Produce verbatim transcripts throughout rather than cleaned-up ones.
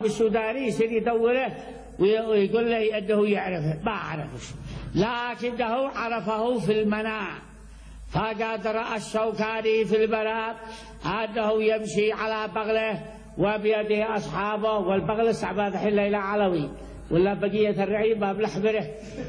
السوداني يصير يدوره ويقول له أنه يعرفه، ما عرفه، لكنه عرفه في المنام. فقد رأى الشوكاني في المنام أنه يمشي على بغله وبيده أصحابه، والبغل استعباد الحين إلى علوي ولا بقية الرعيم ما بلحبره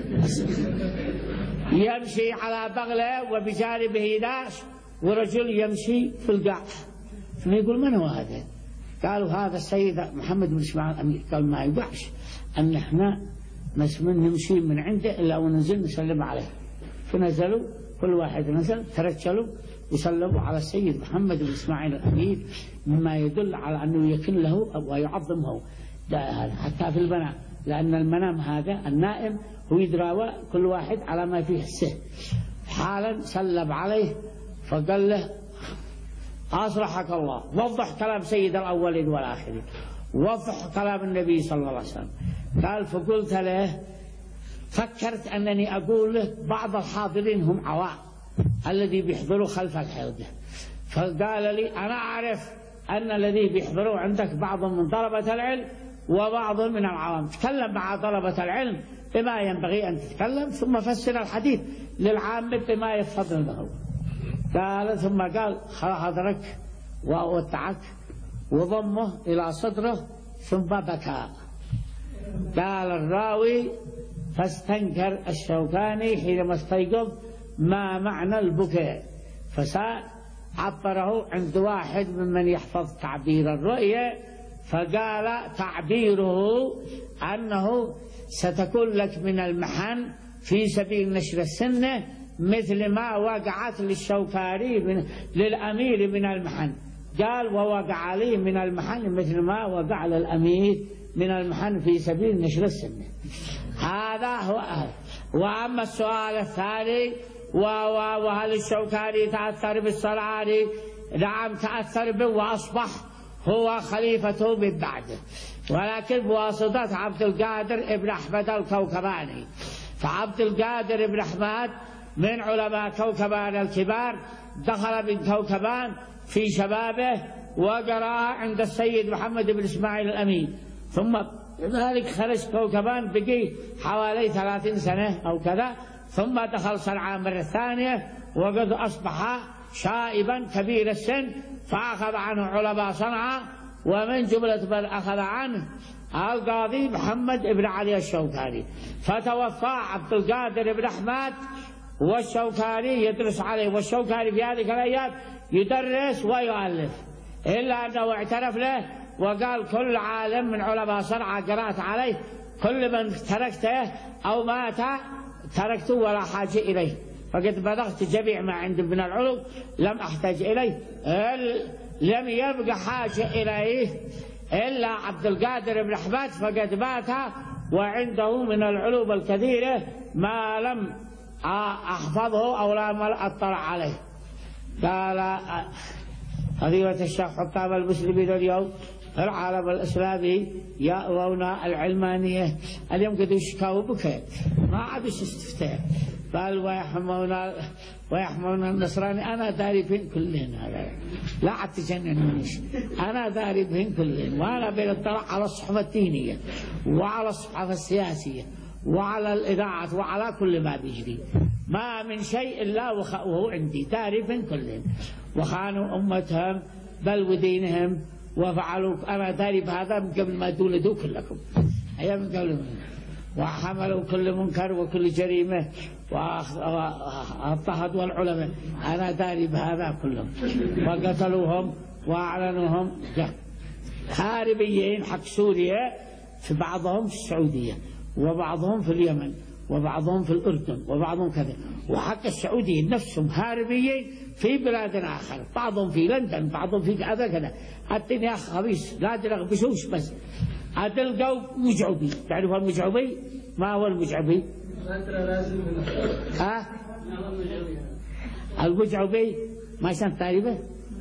يمشي على بغله وبجانبه ناس ورجل يمشي في القاع. فيقول من هو هذا؟ قالوا هذا السيد محمد بن اسماعيل الأمير. قال ما يقعش أن احنا مسمن نمشي من عنده إلا وننزل نسلم عليه. فنزلوا كل واحد نزل ترجلوا وسلموا على السيد محمد بن اسماعيل الأمير، مما يدل على أنه يكن له ويعظمه حتى في المنام، لأن المنام هذا النائم هو يدراوى كل واحد على ما فيه حسه. حالا سلم عليه فقال له أصلحك الله، وضح كلام سيد الأولين والآخرين، وضح كلام النبي صلى الله عليه وسلم. قال فقلت له فكرت أنني أقول له بعض الحاضرين هم عوام الذي بيحضروا خلف الحوضة، فقال لي أنا أعرف أن الذي بيحضروا عندك بعض من طلبة العلم وبعض من العوام، تكلم مع طلبة العلم بما ينبغي أن تتكلم، ثم فسر الحديث للعامة بما يفضل له. قال ثم قال حضرك وأودعك وضمه إلى صدره ثم بكى. قال الراوي فاستنكر الشوكاني حينما استيقظ ما معنى البكاء، فسأل عبره عند واحد ممن يحفظ تعبير الرؤية، فقال تعبيره أنه ستكون لك من المحن في سبيل نشر السنة مثل ما وقعت للشوكاني من للأمير من المحن. قال ووقع لي من المحن مثل ما وقع للأمير من المحن في سبيل نشر السنة. هذا هو أهل. وأما السؤال الثاني وهل الشوكاني تأثر بالصنعاني؟ نعم تأثر به وأصبح هو خليفته من بعده، ولكن بواسطة عبد القادر ابن أحمد الكوكباني. فعبد القادر ابن أحمد من علماء كوكبان الكبار، دخل من كوكبان في شبابه وقرأ عند السيد محمد بن اسماعيل الأمين، ثم ذلك خرج كوكبان بقي حوالي ثلاثين سنة أو كذا، ثم دخل صنعاء مرة ثانية وقد أصبح شائبا كبير السن، فأخذ عنه علماء صنعاء، ومن جملة من أخذ عنه القاضي محمد بن علي الشوكاني. فتوفى عبد القادر بن أحمد والشوكاني يدرس عليه، والشوكاني في هذه الأيام يدرس ويؤلف، إلا أنه اعترف له وقال كل عالم من علماء صنعاء قرأت عليه، كل من تركته أو مات تركته ولا حاجة إليه، فقد بلغت جميع ما عندي من العلوم لم أحتاج إليه، لم يبقى حاجة إليه إلا عبد القادر بن أحمد، فقد مات وعنده من العلوم الكثيرة ما لم أحفظه أو لم أطلع عليه. قال فضيلة الشيخ حكام المسلمين اليوم في العالم الإسلامي يأوون العلمانية، اليوم قد يشكوا بكيت ما عاد استفتاء، قال ويحمون ويحمون النصراني. أنا داري بين كلين، هذا لا عاد تجننونيش، أنا داري بين كلين، وأنا بنطلع على الصحف الدينية وعلى الصحف السياسية وعلى الإذاعات وعلى كل ما بيجري، ما من شيء إلا وهو عندي داري بين كلين، وخانوا أمتهم بل ودينهم وفعلوا، أنا داري بهذا من قبل ما تولدوا كلكم، أيام من قبل، وحملوا كل منكر وكل جريمة واضطهدوا العلماء، أنا داري بهذا كلهم، وقتلوهم وأعلنوهم حاربيين حق سوريا، في بعضهم في السعودية وبعضهم في اليمن وبعضهم في الأردن وبعضهم كذا، وحق السعوديين نفسهم هاربيين في بلاد آخر، بعضهم في لندن بعضهم في كذا كذا. الدنيا خبيث لا تلغبشوش، بس أتلقوا مجعبي. تعرف المجعبي؟ ما هو المجعبي؟ ها؟ المجعبي ما شان تعرفه؟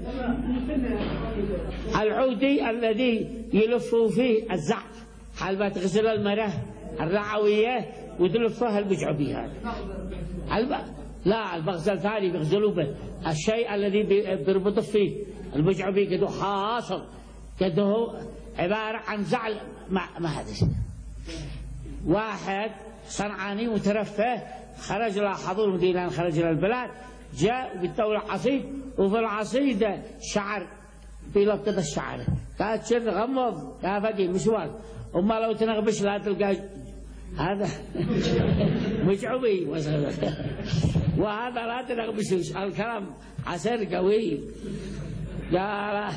العودي الذي يلفوا فيه الزعف حال ما تغسل المرأة الرعوية وتلفها المجعبي هذا. الب... لا البغزل ثاني بيغزلوا به الشيء الذي بيربط فيه المجعبي، قدو حاصل قدو عبارة عن زعل ما, ما هذا شيء. واحد صنعاني مترفه خرج له حضور مدينة، خرج له البلاد، جاء بالدولة عصيد، وفي العصيدة شعر في لقطة الشعر قالت شر غمض يا فقيه مشوار، وما لو تنغبش لا تلقى هذا مشعوبي وهذا لا تنغبش. الكلام عسر قوي قال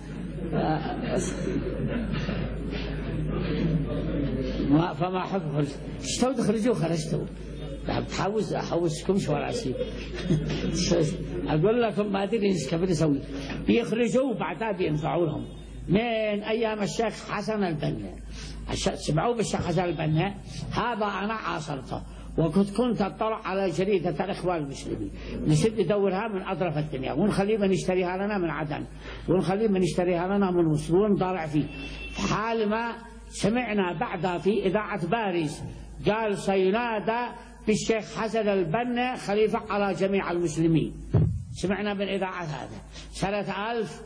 فما حكم اشتوا تخرجوا خرجتوا تحوز احوزكم شو راسي اقول لكم ما ادري ايش كيف نسوي. بيخرجوا وبعدها بينفعوا لهم. من ايام الشيخ حسن البنا، سمعوا بالشيخ حسن البنا هذا انا عاصرته، وكنت كنت اطلع على جريده الاخوان المسلمين، نسد ندورها من اطراف الدنيا، ونخليه من يشتريها لنا من عدن، ونخليه من يشتريها لنا من مصر، ونضارع فيه. حال ما سمعنا بعدها في اذاعه باريس قال سينادى بالشيخ حسن البنا خليفه على جميع المسلمين. سمعنا بالاذاعه هذا سنه ألف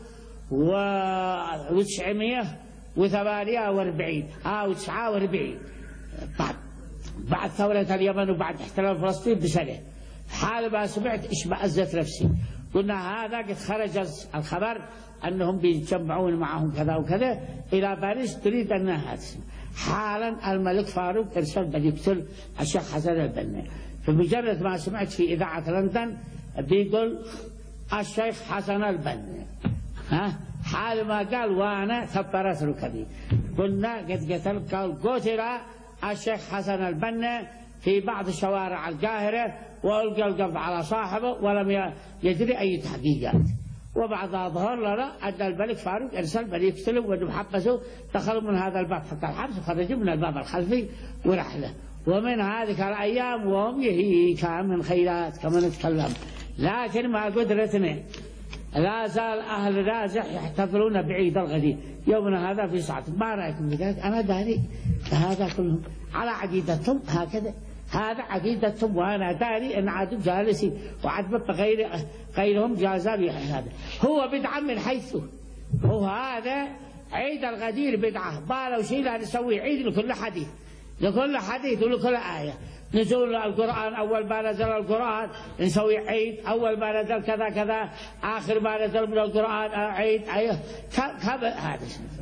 وتسعمائة وثمانية وأربعين أو تسعة وأربعين بعد بعد ثورة اليمن وبعد احتلال فلسطين بسنة. حال ما سمعت اشمأزت نفسي، قلنا هذا قد خرج الخبر أنهم بيجمعون معهم كذا وكذا إلى باريس تريد أنها هذه. حالا الملك فاروق ارسل بل يقتل الشيخ حسن البنا. فمجرد ما سمعت في إذاعة لندن بيقول الشيخ حسن البنا، ها حال ما قال وانا ثبرت ركبي. قلنا قد قتل، قال قتل الشيخ حسن البنا في بعض شوارع القاهرة، وألقى القبض على صاحبه ولم يجري أي تحقيقات. وبعدها ظهر لنا أن الملك فاروق أرسل بل يقتلوا وأنهم حبسوا، دخلوا من هذا الباب حتى الحبس وخرجوا من الباب الخلفي ورحلة. ومن هذه الأيام وهم يهيك من خيرات كما نتكلم. لكن مع قدرتنا لا زال أهل رازح يحتفلون بعيد الغدير يومنا هذا في ساعة. ما رأيكم بذلك؟ أنا داري هذا كلهم على عقيدتهم هكذا، هذا عقيدتهم، وأنا داري أن عادوا جالسين وعدم غير غيرهم جازان. هذا هو بدعة من حيث هو هذا عيد الغدير بدعة. بالو شيء لا نسوي عيد لكل حديث، لكل حديث ولكل آية. نزول القرآن أول ما نزل القرآن نسوي عيد، أول ما نزل كذا كذا، آخر ما نزل من القرآن عيد. أيه كذا هذا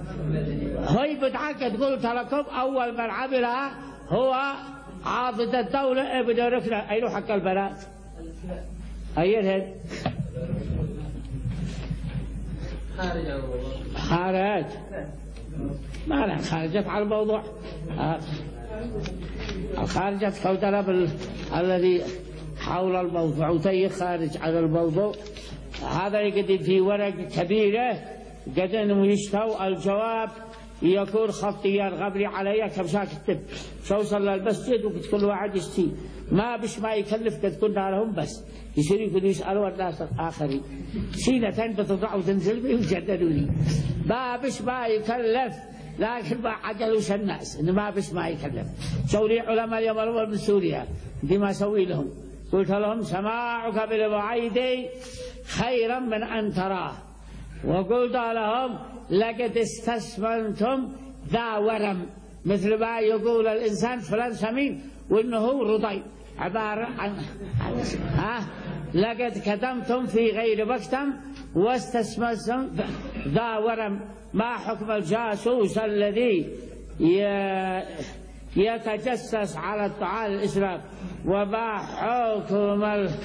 هي بدعة. تقول لكم أول من عملها هو عاضد الدولة ابن ركنة. أين حق البنات؟ أيهن؟ خارج ما لا خارجت على الموضوع. الخارجة كوتنا بال... الذي حول الموضوع وتي خارج على الموضوع. هذا يقدم في ورق كبيرة قد انهم يشتوا الجواب يكون خطيا غبري علي كم كتب شو صلى المسجد وقد كل واحد يشتي ما بش ما يكلف. قد كنا لهم بس يصير يقولوا يسألوا الناس الآخرين سينتين بتضع وتنزل بي وجددوا لي ما بش ما يكلف. لكن ما عجلوش الناس إن ما بش ما يكلف. سوري علماء اليمن من سوريا بما سوي لهم، قلت لهم سماعك بالوعيد خيرا من أن تراه، وقلت لهم لقد استسمنتم ذا ورم، مثل ما يقول الإنسان فلان سمين وإنه رضي، عبارة عن ها لقد كتمتم في غير مكتم واستسمنتم ذا ورم. ما حكم الجاسوس الذي يتجسس على الطعام الإسلام؟ وما حكم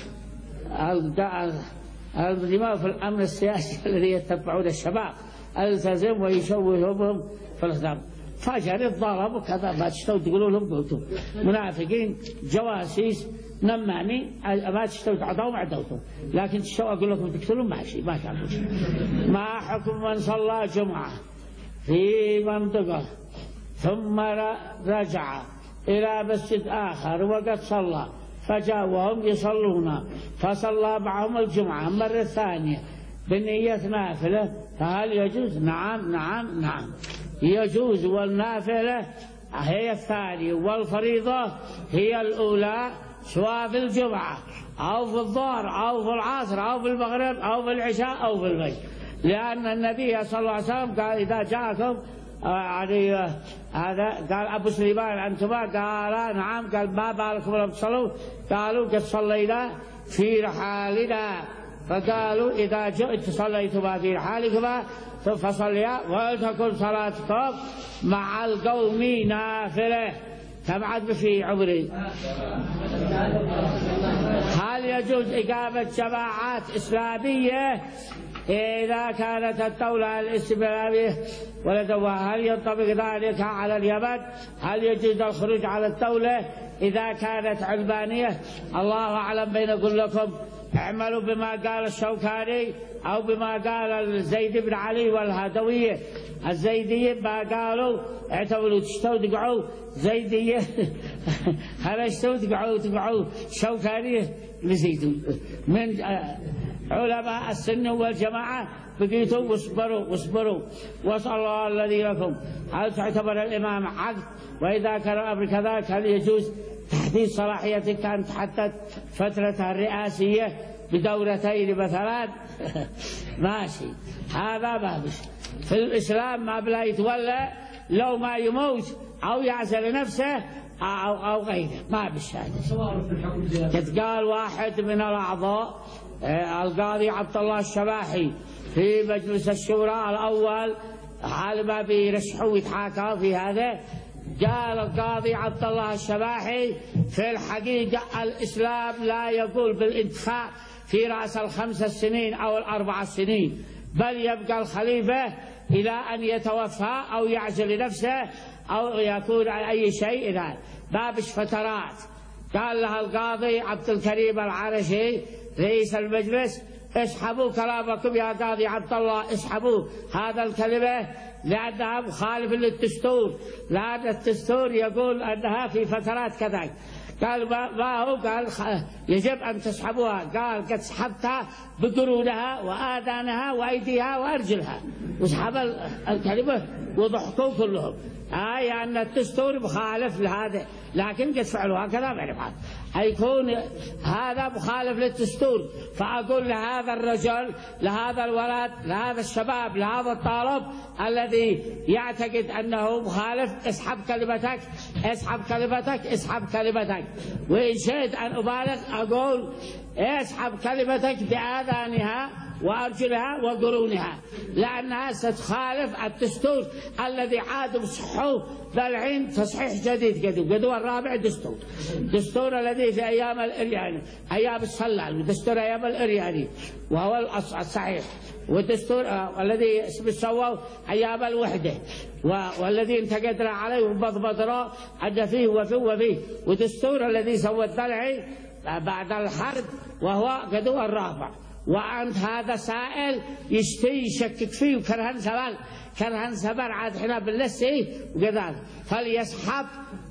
الدماء في الأمن السياسي الذي يتبعون الشباب التزم ويشوههم في الإسلام؟ فجر الضرب وكذا. ما تشتوا تقولوا لهم قلتم منافقين جواسيس نمامين ما تشتوا تعطوا عدوتم، لكن تشتوا أقول لكم تقتلون ماشي ما تعملوا. ما حكم من صلى جمعة في منطقة ثم رجع إلى مسجد آخر وقد صلى فجاء وهم يصلون فصلى معهم الجمعة مرة ثانية بنية نافلة، فهل يجوز؟ نعم نعم نعم يجوز. والنافلة هي الثانية والفريضة هي الأولى، سواء في الجمعة أو في الظهر أو في العصر أو في المغرب أو في العشاء أو في الفجر، لأن النبي صلى الله عليه وسلم قال إذا جاءكم يعني هذا قال أبو سليمان أنتما؟ قال نعم. قال ما بالكم لم تصلوا؟ قالوا قد صلينا في رحالنا. فقالوا إذا جئت صليتما في رحالكما فصليا ولتكن صلاتكم مع القوم نافلة. كم عد في عمري؟ هل يجوز إقامة جماعات إسلامية إذا كانت الدولة الإسلامية ولدوها؟ هل ينطبق ذلك على اليمن؟ هل يجوز الخروج على الدولة إذا كانت علمانية؟ الله أعلم. بينقول لكم اعملوا بما قال الشوكاني أو بما قال زيد بن علي والهدوية. الزيدية ما قالوا اعتبروا تستودقعوا زيدية خرجتوا تقعوا تقعوا شوكانية لزيدوا من علماء السنة والجماعة بقيتوا واصبروا واصبروا. وصلى الله الذي لكم. هل تعتبر الإمام عقد؟ وإذا كان الأمر كذلك هل يجوز تحديد صلاحيته كانت تحدد فترتها الرئاسية بدورتين مثلا؟ ماشي، هذا ما بش في الإسلام. ما بلا يتولى لو ما يموت أو يعزل نفسه أو, أو غيره ما بش هذا. قد قال واحد من الأعضاء القاضي عبد الله الشباحي في مجلس الشورى الأول حال ما بيرشحوا يتحاكوا في هذا، قال القاضي عبد الله الشباحي في الحقيقة الإسلام لا يقول بالانتخاب في رأس الخمس سنين أو الأربع سنين، بل يبقى الخليفة إلى أن يتوفى أو يعزل نفسه أو يكون أي شيء إلى ما بش فترات. قال لها القاضي عبد الكريم العرشي رئيس المجلس اسحبوا كلامكم يا قاضي عبد الله، اسحبوا هذا الكلمة لأنها مخالفة للدستور، لأن الدستور يقول أنها في فترات كذا. قال ما هو؟ قال يجب أن تسحبوها. قال قد سحبتها بقرونها وآذانها وأيديها وأرجلها، وسحب الكلمة وضحكوا كلهم. آه أن الدستور مخالف لهذا، لكن قد فعلوا هكذا ما يفعل هيكون هذا مخالف للدستور. فأقول لهذا الرجل لهذا الولد لهذا الشباب لهذا الطالب الذي يعتقد أنه مخالف اسحب كلمتك اسحب كلمتك اسحب كلمتك. وإن شئت أن أبالغ أقول اسحب كلمتك بآذانها وأرجلها وقرونها، لأنها ستخالف الدستور الذي عاد بصحوه بالعين تصحيح جديد قدو قدو الرابع دستور دستور الذي في أيام الإرياني أيام الصلال، ودستور أيام الإرياني وهو الصحيح، والدستور آه الذي سووا أيام الوحدة والذي انتقدنا عليه وبضبطنا أن فيه وفيه وفيه، ودستور الذي سوى الضلعي بعد الحرب وهو قدو الرابع. وأنت هذا سائل يشتي يشكك فيه وكرهن سبال كرهن سبال عاد حنا باللسي وكذا، فليسحب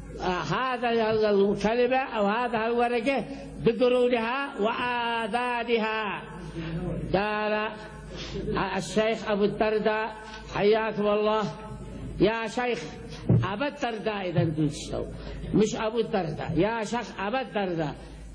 آه هذا الكلمة أو هذا الورقة بقرونها وآذانها. قال الشيخ أبو الدرداء حياكم الله يا شيخ أبو الدرداء، إذا أنتم تشتوا مش أبو الدرداء، يا شيخ أبو الدرداء،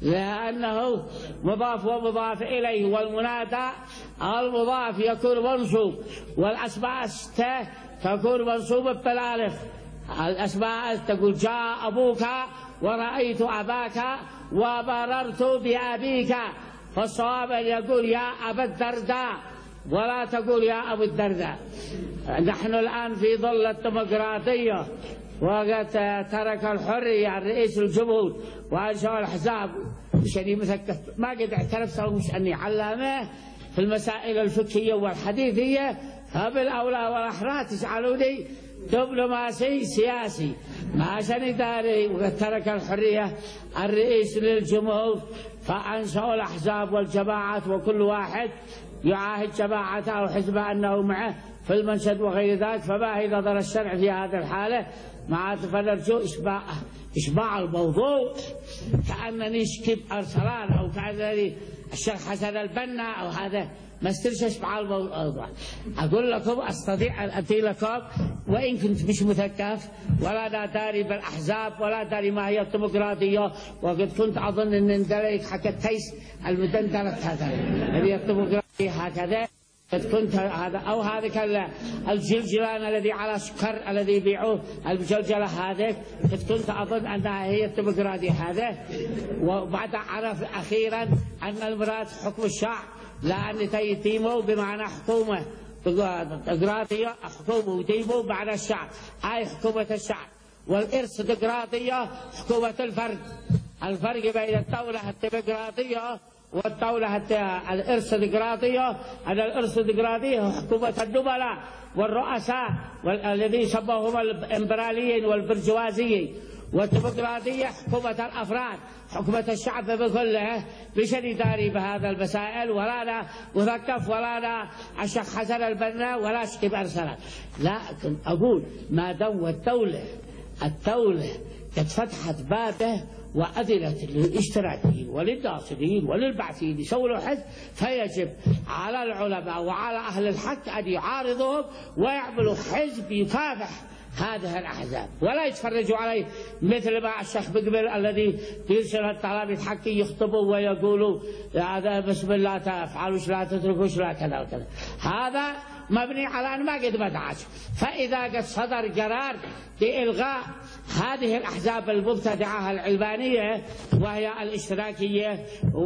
لأنه مضاف ومضاف إليه، والمنادى المضاف يكون منصوب، والأسماء الستة تكون منصوبة بالألف. الأسماء تقول جاء أبوك ورأيت أباك وبررت بأبيك، فالصواب أن يقول يا أبا الدرداء ولا تقول يا أبو الدرداء. نحن الآن في ظل الديمقراطية وقد ترك الحرية رئيس الجمهور وأنشأ الأحزاب شديد مثقف، ما قد اعترف سوى أني علامة في المسائل الفقهية والحديثية، فبالأولى والأحرى تجعلوني دبلوماسي سياسي ما شأن إداري. وقد ترك الحرية الرئيس للجمهور فأنشأوا الأحزاب والجماعات، وكل واحد يعاهد جماعته أو حزبه أنه معه في المنشد وغير ذلك. فما هي نظر الشرع في هذه الحالة؟ مع فنرجو إشباع إشباع الموضوع، كأنني شكب أرسلان أو كأنني الشيخ حسن البنا أو هذا ما استرش إشباع الموضوع. أقول لكم أستطيع أن أتي لكم وإن كنت مش مثقف ولا لا داري بالأحزاب ولا داري ما هي الديمقراطية، وقد كنت أظن أن ندرك حكى التيس المدندرة هذا هي الديمقراطية هكذا. قد كنت هذا أو هذاك الجلجلان الذي على سكر الذي يبيعوه الجلجلة هذه، قد كنت أظن أنها هي الديمقراطية هذا. وبعد عرف أخيرا أن المراد حكم الشعب، لأن تيتيمه بمعنى حكومة ديمقراطية، حكومة وديمو بمعنى الشعب، أي حكومة الشعب. والإرث ديمقراطية حكومة الفرد. الفرق بين الدولة الديمقراطية والدولة الإرث ديمقراطية، أن الإرث ديمقراطية حكومة النبلاء والرؤساء والذين سموهم الإمبراليين والبرجوازيين، والديمقراطية حكومة الأفراد، حكومة الشعب بكله، بشن يداري بهذا المسائل، ولا أنا مثقف ولا أنا الشيخ حسن البنا ولا شكيب أرسلت. لكن أقول ما دام الدولة الدولة قد فتحت بابه وأذنت للاشتراكيين وللناصرين وللبعثيين يسووا حزب، فيجب على العلماء وعلى أهل الحق أن يعارضوهم ويعملوا حزب يكافح هذه الأحزاب، ولا يتفرجوا عليه مثل ما الشيخ بقبل الذي يرسل الطلاب حقي يخطبوا ويقولوا هذا بسم الله تفعلوا لا تتركوا لا كذا وكذا. هذا مبني على أن ما قد مدعش. فإذا قد صدر قرار بإلغاء هذه الأحزاب المبتدعة العلمانية وهي الاشتراكية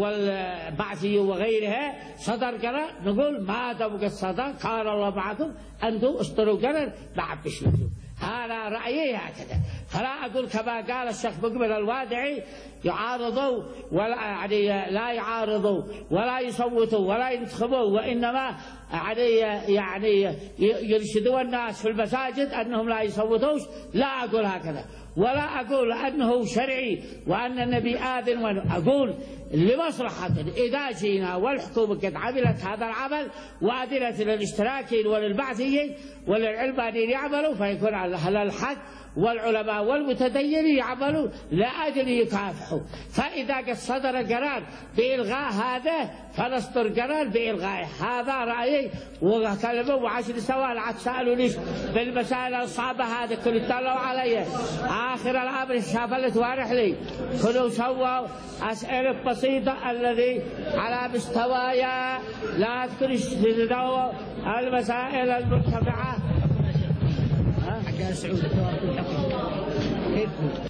والبعثية وغيرها، صدر قرار نقول ما دام قد صدر قال الله معكم أنتم اصدروا قرار بعد بشرتوا. هذا رأيي هكذا. فلا أقول كما قال الشيخ مقبل الوادعي يعارضوا ولا يعني لا يعارضوا ولا يصوتوا ولا ينتخبوا، وإنما يعني يعني يرشدوا الناس في المساجد أنهم لا يصوتوش. لا أقول هكذا، ولا أقول أنه شرعي وأن النبي آذن، أقول لمصلحة إذا جينا والحكومة قد عملت هذا العمل وأذنت للاشتراكيين وللبعثيين وللعلمانيين يعملوا، فيكون على أهل الحق والعلماء والمتدينين يعملوا لأجل يكافحوا. فإذا قد صدر قرار بإلغاء هذا فنصدر قرار بإلغائه. هذا رأيي. وكلموا وعشر سوال عاد سألوا ليش بالمسائل الصعبة هذه كنوا اطلعوا علي. آخر الأمر شافلت وارح لي كنوا سووا أسئلة بسيطة الذي على مستوايا، لا تكونوا المسائل المرتفعة. حق سعود